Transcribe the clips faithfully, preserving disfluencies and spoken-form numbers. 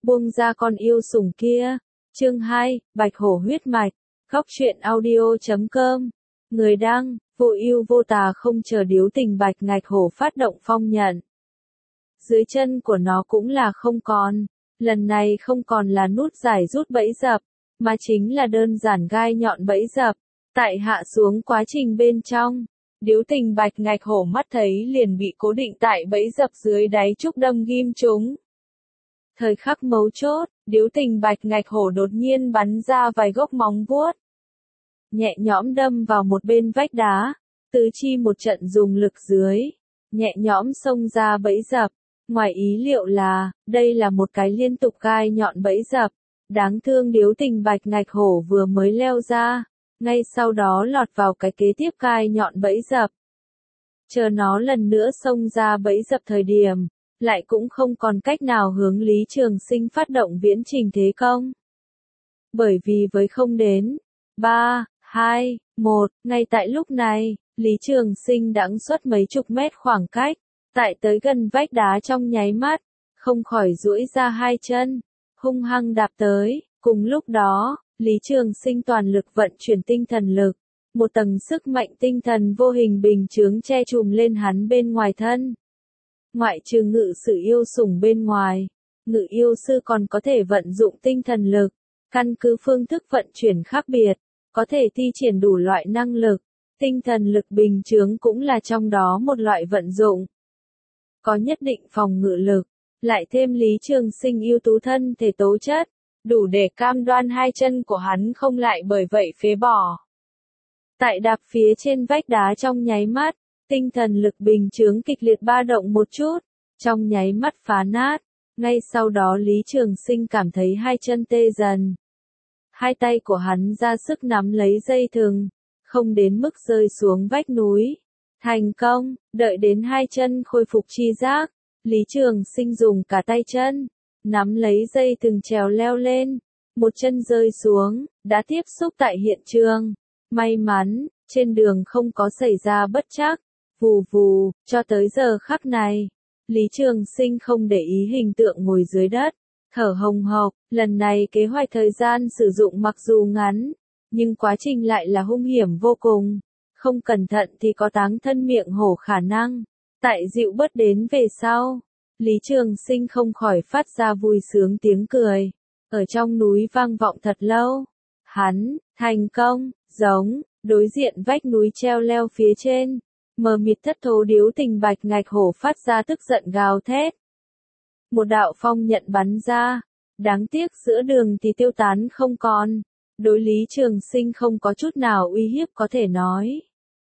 buông ra con yêu sủng kia. Chương hai, Bạch Hổ huyết mạch. Góc truyện audio chấm com. Người đăng, vô ưu vô tà không chờ điếu tình bạch ngạch hổ phát động phong nhận. Dưới chân của nó cũng là không còn, lần này không còn là nút giải rút bẫy dập, mà chính là đơn giản gai nhọn bẫy dập. Tại hạ xuống quá trình bên trong, điếu tình bạch ngạch hổ mắt thấy liền bị cố định tại bẫy dập dưới đáy trúc đâm ghim trúng. Thời khắc mấu chốt, điếu tình bạch ngạch hổ đột nhiên bắn ra vài gốc móng vuốt. Nhẹ nhõm đâm vào một bên vách đá, tứ chi một trận dùng lực dưới, nhẹ nhõm xông ra bẫy dập. Ngoài ý liệu là, đây là một cái liên tục gai nhọn bẫy dập. Đáng thương điếu tình bạch ngạch hổ vừa mới leo ra, ngay sau đó lọt vào cái kế tiếp gai nhọn bẫy dập. Chờ nó lần nữa xông ra bẫy dập thời điểm, lại cũng không còn cách nào hướng Lý Trường Sinh phát động viễn trình thế công. Bởi vì với không đến, ba, hai, một, ngay tại lúc này, Lý Trường Sinh đãng xuất mấy chục mét khoảng cách, tại tới gần vách đá trong nháy mắt, không khỏi duỗi ra hai chân, hung hăng đạp tới. Cùng lúc đó, Lý Trường Sinh toàn lực vận chuyển tinh thần lực, một tầng sức mạnh tinh thần vô hình bình chướng che trùm lên hắn bên ngoài thân. Ngoại trừ ngự sử yêu sủng bên ngoài, ngự yêu sư còn có thể vận dụng tinh thần lực, căn cứ phương thức vận chuyển khác biệt, có thể thi triển đủ loại năng lực. Tinh thần lực bình chướng cũng là trong đó một loại vận dụng. Có nhất định phòng ngự lực, lại thêm Lý Trường Sinh ưu tú thân thể tố chất, đủ để cam đoan hai chân của hắn không lại bởi vậy phế bỏ. Tại đạp phía trên vách đá trong nháy mắt, tinh thần lực bình chướng kịch liệt ba động một chút, trong nháy mắt phá nát. Ngay sau đó Lý Trường Sinh cảm thấy hai chân tê dần. Hai tay của hắn ra sức nắm lấy dây thừng, không đến mức rơi xuống vách núi. Thành công, đợi đến hai chân khôi phục chi giác, Lý Trường Sinh dùng cả tay chân, nắm lấy dây thừng trèo leo lên, một chân rơi xuống, đã tiếp xúc tại hiện trường. May mắn, trên đường không có xảy ra bất trắc, vù vù, cho tới giờ khắc này, Lý Trường Sinh không để ý hình tượng ngồi dưới đất, thở hồng hộc. Lần này kế hoạch thời gian sử dụng mặc dù ngắn, nhưng quá trình lại là hung hiểm vô cùng, không cẩn thận thì có táng thân miệng hổ khả năng. Tại dịu bớt đến về sau, Lý Trường Sinh không khỏi phát ra vui sướng tiếng cười, ở trong núi vang vọng thật lâu. Hắn, thành công, giống, đối diện vách núi treo leo phía trên, mờ mịt thất thố điếu tình bạch ngạch hổ phát ra tức giận gào thét. Một đạo phong nhận bắn ra, đáng tiếc giữa đường thì tiêu tán không còn, đối Lý Trường Sinh không có chút nào uy hiếp có thể nói.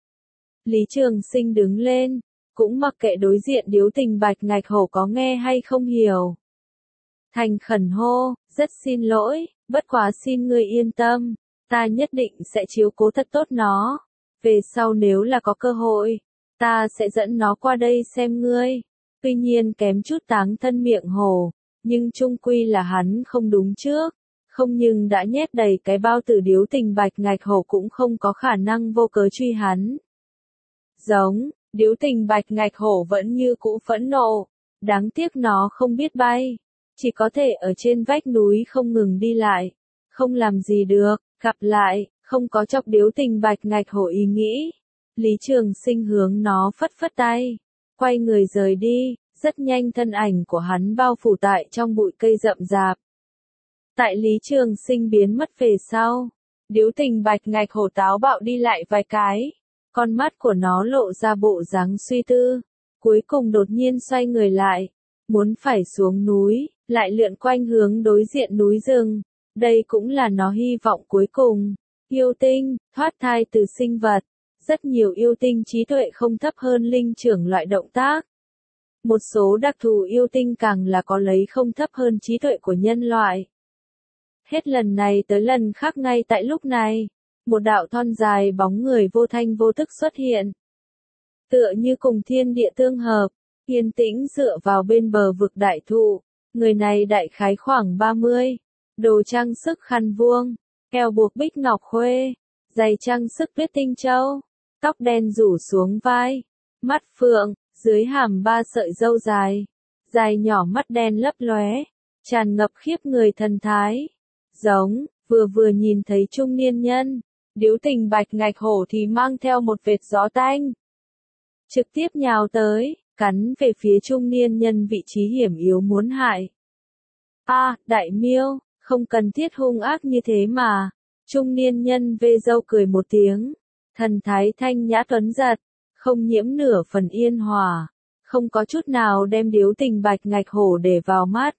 Lý Trường Sinh đứng lên, cũng mặc kệ đối diện điếu tình bạch ngạch hổ có nghe hay không hiểu. Thành khẩn hô, rất xin lỗi, bất quá xin ngươi yên tâm, ta nhất định sẽ chiếu cố thật tốt nó. Về sau nếu là có cơ hội, ta sẽ dẫn nó qua đây xem ngươi. Tuy nhiên kém chút táng thân miệng hổ, nhưng chung quy là hắn không đúng trước. Không nhưng đã nhét đầy cái bao tử điếu tình bạch ngạch hổ cũng không có khả năng vô cớ truy hắn. Giống, điếu tình bạch ngạch hổ vẫn như cũ phẫn nộ, đáng tiếc nó không biết bay, chỉ có thể ở trên vách núi không ngừng đi lại, không làm gì được. Gặp lại, không có chọc điếu tình bạch ngạch hổ ý nghĩ. Lý Trường Sinh hướng nó phất phất tay, quay người rời đi, rất nhanh thân ảnh của hắn bao phủ tại trong bụi cây rậm rạp. Tại Lý Trường Sinh biến mất về sau, điếu tình bạch ngạch hổ táo bạo đi lại vài cái, con mắt của nó lộ ra bộ dáng suy tư, cuối cùng đột nhiên xoay người lại, muốn phải xuống núi, lại lượn quanh hướng đối diện núi rừng. Đây cũng là nó hy vọng cuối cùng. Yêu tinh, thoát thai từ sinh vật, rất nhiều yêu tinh trí tuệ không thấp hơn linh trưởng loại động tác. Một số đặc thù yêu tinh càng là có lấy không thấp hơn trí tuệ của nhân loại. Hết lần này tới lần khác ngay tại lúc này, một đạo thon dài bóng người vô thanh vô tức xuất hiện. Tựa như cùng thiên địa tương hợp, yên tĩnh dựa vào bên bờ vực đại thụ, người này đại khái khoảng ba mươi. Đồ trang sức khăn vuông, eo buộc bích ngọc khuê, giày trang sức tuyết tinh châu, tóc đen rủ xuống vai, mắt phượng, dưới hàm ba sợi râu dài, dài nhỏ mắt đen lấp lóe, tràn ngập khiếp người thần thái. Giống, vừa vừa nhìn thấy trung niên nhân, điếu tình bạch ngạch hổ thì mang theo một vệt gió tanh. Trực tiếp nhào tới, cắn về phía trung niên nhân vị trí hiểm yếu muốn hại. A, đại miêu, không cần thiết hung ác như thế mà. Trung niên nhân vê râu cười một tiếng, thần thái thanh nhã tuấn giật, không nhiễm nửa phần yên hòa, không có chút nào đem điếu tình bạch ngạch hổ để vào mắt.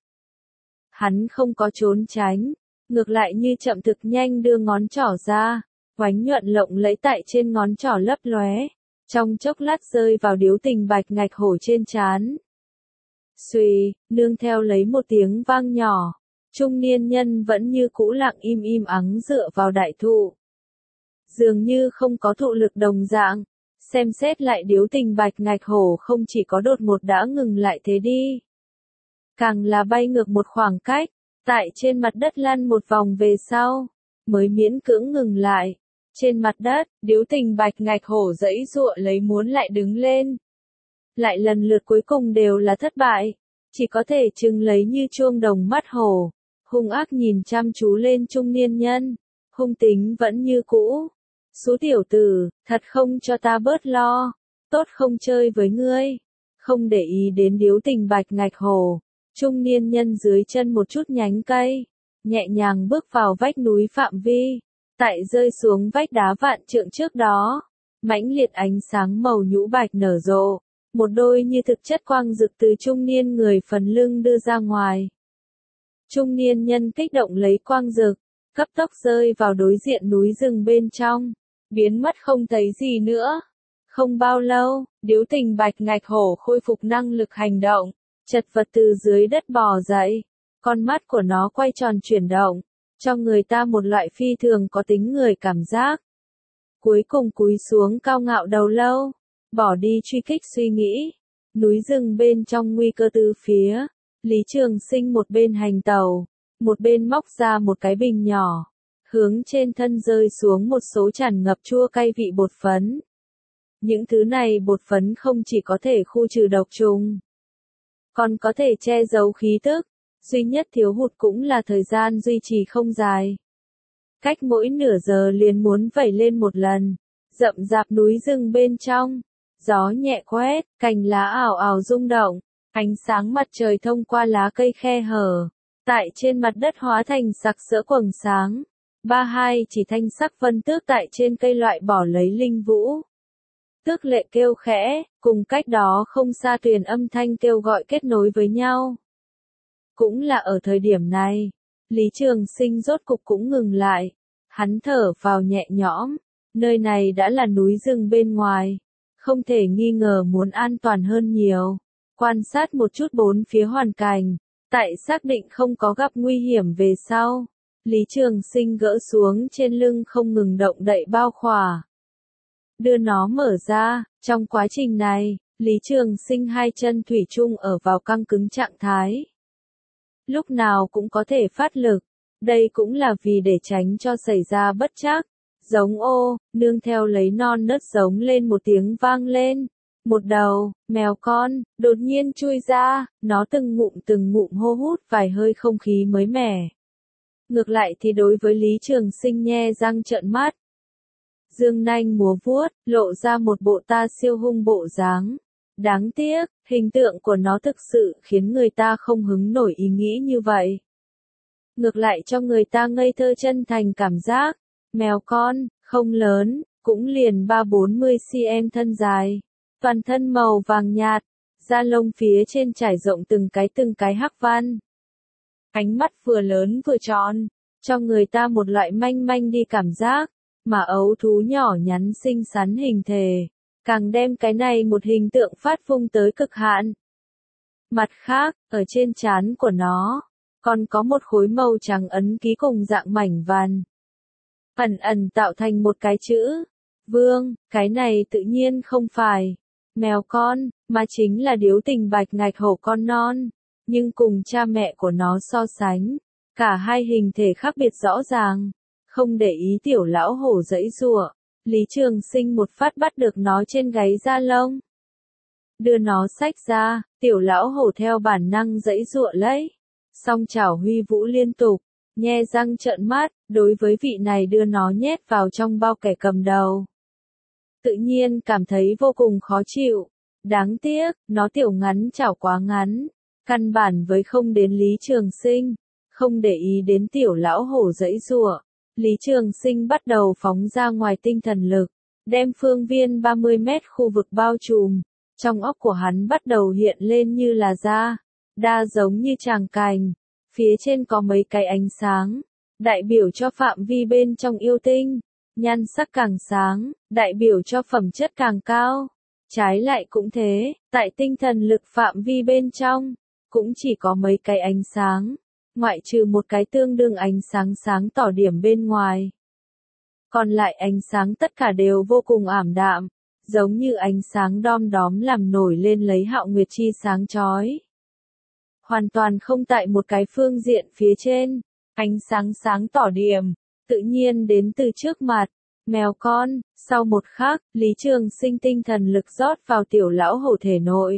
Hắn không có trốn tránh, ngược lại như chậm thực nhanh đưa ngón trỏ ra, oánh nhuận lộng lẫy tại trên ngón trỏ lấp lóe, trong chốc lát rơi vào điếu tình bạch ngạch hổ trên trán. Xuy, nương theo lấy một tiếng vang nhỏ, trung niên nhân vẫn như cũ lặng im im ắng dựa vào đại thụ. Dường như không có thụ lực đồng dạng, xem xét lại điếu tình bạch ngạch hổ không chỉ có đột ngột đã ngừng lại thế đi. Càng là bay ngược một khoảng cách, tại trên mặt đất lăn một vòng về sau, mới miễn cưỡng ngừng lại. Trên mặt đất, điếu tình bạch ngạch hổ giãy giụa lấy muốn lại đứng lên. Lại lần lượt cuối cùng đều là thất bại, chỉ có thể trừng lấy như chuông đồng mắt hổ, hung ác nhìn chăm chú lên trung niên nhân, hung tính vẫn như cũ. Xú tiểu tử, thật không cho ta bớt lo, tốt không chơi với ngươi. Không để ý đến điếu tình bạch ngạch hổ, trung niên nhân dưới chân một chút nhánh cây, nhẹ nhàng bước vào vách núi phạm vi, tại rơi xuống vách đá vạn trượng trước đó, mãnh liệt ánh sáng màu nhũ bạch nở rộ, một đôi như thực chất quang rực từ trung niên người phần lưng đưa ra ngoài. Trung niên nhân kích động lấy quang rực, cấp tốc rơi vào đối diện núi rừng bên trong, biến mất không thấy gì nữa. Không bao lâu, điếu tình bạch ngạch hổ khôi phục năng lực hành động, chật vật từ dưới đất bò dậy, con mắt của nó quay tròn chuyển động, cho người ta một loại phi thường có tính người cảm giác. Cuối cùng cúi xuống cao ngạo đầu lâu, bỏ đi truy kích suy nghĩ. Núi rừng bên trong nguy cơ từ phía, Lý Trường Sinh một bên hành tàu, một bên móc ra một cái bình nhỏ, hướng trên thân rơi xuống một số tràn ngập chua cay vị bột phấn. Những thứ này bột phấn không chỉ có thể khu trừ độc trùng, còn có thể che giấu khí tức, duy nhất thiếu hụt cũng là thời gian duy trì không dài. Cách mỗi nửa giờ liền muốn vẩy lên một lần, rậm rạp núi rừng bên trong, gió nhẹ quét, cành lá ảo ảo rung động, ánh sáng mặt trời thông qua lá cây khe hở, tại trên mặt đất hóa thành sặc sỡ quầng sáng. Ba hai chỉ thanh sắc vân tước tại trên cây loại bỏ lấy linh vũ. Tước lệ kêu khẽ, cùng cách đó không xa tuyền âm thanh kêu gọi kết nối với nhau. Cũng là ở thời điểm này, Lý Trường Sinh rốt cục cũng ngừng lại. Hắn thở vào nhẹ nhõm, nơi này đã là núi rừng bên ngoài, không thể nghi ngờ muốn an toàn hơn nhiều. Quan sát một chút bốn phía hoàn cảnh, tại xác định không có gặp nguy hiểm về sau, Lý Trường Sinh gỡ xuống trên lưng không ngừng động đậy bao khỏa. Đưa nó mở ra, trong quá trình này, Lý Trường Sinh hai chân thủy chung ở vào căng cứng trạng thái. Lúc nào cũng có thể phát lực, đây cũng là vì để tránh cho xảy ra bất trắc. Giống ô, nương theo lấy non nớt giống lên một tiếng vang lên. Một đầu, mèo con, đột nhiên chui ra, nó từng ngụm từng ngụm hô hút vài hơi không khí mới mẻ. Ngược lại thì đối với Lý Trường Sinh nhe răng trợn mắt. Dương nanh múa vuốt, lộ ra một bộ ta siêu hung bộ dáng. Đáng tiếc, hình tượng của nó thực sự khiến người ta không hứng nổi ý nghĩ như vậy. Ngược lại cho người ta ngây thơ chân thành cảm giác. Mèo con, không lớn, cũng liền ba bốn mươi xăng-ti-mét thân dài. Toàn thân màu vàng nhạt, da lông phía trên trải rộng từng cái từng cái hắc văn. Ánh mắt vừa lớn vừa tròn, cho người ta một loại manh manh đi cảm giác, mà ấu thú nhỏ nhắn xinh xắn hình thể, càng đem cái này một hình tượng phát phung tới cực hạn. Mặt khác, ở trên trán của nó, còn có một khối màu trắng ấn ký cùng dạng mảnh vằn. Ẩn ẩn tạo thành một cái chữ, vương, cái này tự nhiên không phải mèo con, mà chính là điếu tình bạch ngạch hổ con non, nhưng cùng cha mẹ của nó so sánh, cả hai hình thể khác biệt rõ ràng, không để ý tiểu lão hổ giãy giụa, Lý Trường Sinh một phát bắt được nó trên gáy da lông. Đưa nó xách ra, tiểu lão hổ theo bản năng giãy giụa lấy, song chảo huy vũ liên tục, nhe răng trợn mắt, đối với vị này đưa nó nhét vào trong bao kẻ cầm đầu. Tự nhiên cảm thấy vô cùng khó chịu. Đáng tiếc, nó tiểu ngắn chảo quá ngắn, căn bản với không đến Lý Trường Sinh, không để ý đến tiểu lão hổ giãy giụa. Lý Trường Sinh bắt đầu phóng ra ngoài tinh thần lực, đem phương viên ba mươi mét khu vực bao trùm. Trong óc của hắn bắt đầu hiện lên như là da, đa giống như tràng cành, phía trên có mấy cái ánh sáng, đại biểu cho phạm vi bên trong yêu tinh, nhan sắc càng sáng, đại biểu cho phẩm chất càng cao. Trái lại cũng thế, tại tinh thần lực phạm vi bên trong, cũng chỉ có mấy cái ánh sáng, ngoại trừ một cái tương đương ánh sáng sáng tỏ điểm bên ngoài. Còn lại ánh sáng tất cả đều vô cùng ảm đạm, giống như ánh sáng đom đóm làm nổi lên lấy Hạo Nguyệt chi sáng chói. Hoàn toàn không tại một cái phương diện phía trên, ánh sáng sáng tỏ điểm, tự nhiên đến từ trước mặt. Mèo con, sau một khắc, Lý Trường Sinh tinh thần lực rót vào tiểu lão hổ thể nội.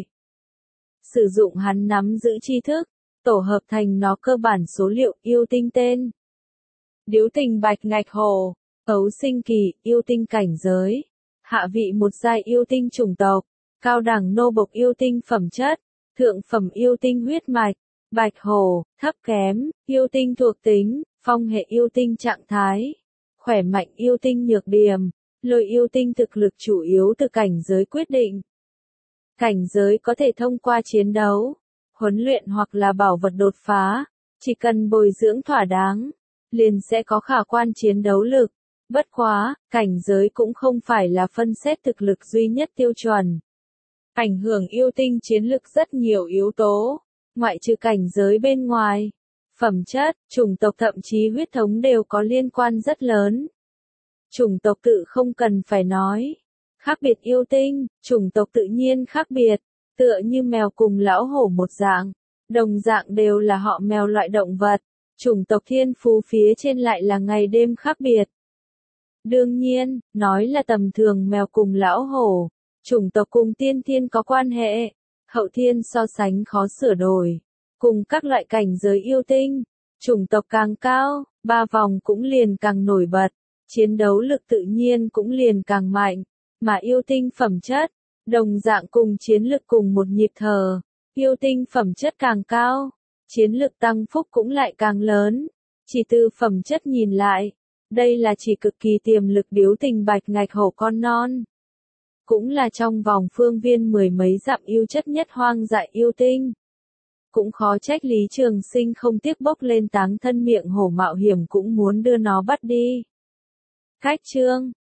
Sử dụng hắn nắm giữ tri thức, tổ hợp thành nó cơ bản số liệu yêu tinh tên. Điếu tình bạch ngạch hổ, ấu sinh kỳ, yêu tinh cảnh giới. Hạ vị một giai yêu tinh chủng tộc, cao đẳng nô bộc yêu tinh phẩm chất, thượng phẩm yêu tinh huyết mạch, bạch hổ, thấp kém, yêu tinh thuộc tính, phong hệ yêu tinh trạng thái. Khỏe mạnh yêu tinh nhược điểm, lôi yêu tinh thực lực chủ yếu từ cảnh giới quyết định. Cảnh giới có thể thông qua chiến đấu, huấn luyện hoặc là bảo vật đột phá, chỉ cần bồi dưỡng thỏa đáng, liền sẽ có khả quan chiến đấu lực. Bất quá, cảnh giới cũng không phải là phân xét thực lực duy nhất tiêu chuẩn. Ảnh hưởng yêu tinh chiến lực rất nhiều yếu tố, ngoại trừ cảnh giới bên ngoài. Phẩm chất, chủng tộc thậm chí huyết thống đều có liên quan rất lớn. Chủng tộc tự không cần phải nói. Khác biệt yêu tinh, chủng tộc tự nhiên khác biệt, tựa như mèo cùng lão hổ một dạng, đồng dạng đều là họ mèo loại động vật, chủng tộc thiên phú phía trên lại là ngày đêm khác biệt. Đương nhiên, nói là tầm thường mèo cùng lão hổ, chủng tộc cùng tiên thiên có quan hệ, hậu thiên so sánh khó sửa đổi. Cùng các loại cảnh giới yêu tinh, chủng tộc càng cao, ba vòng cũng liền càng nổi bật, chiến đấu lực tự nhiên cũng liền càng mạnh, mà yêu tinh phẩm chất, đồng dạng cùng chiến lực cùng một nhịp thở, yêu tinh phẩm chất càng cao, chiến lực tăng phúc cũng lại càng lớn, chỉ từ phẩm chất nhìn lại, đây là chỉ cực kỳ tiềm lực điếu tình bạch ngạch hổ con non. Cũng là trong vòng phương viên mười mấy dặm yêu chất nhất hoang dại yêu tinh. Cũng khó trách Lý Trường Sinh không tiếc bốc lên táng thân miệng hổ mạo hiểm cũng muốn đưa nó bắt đi. Cách chương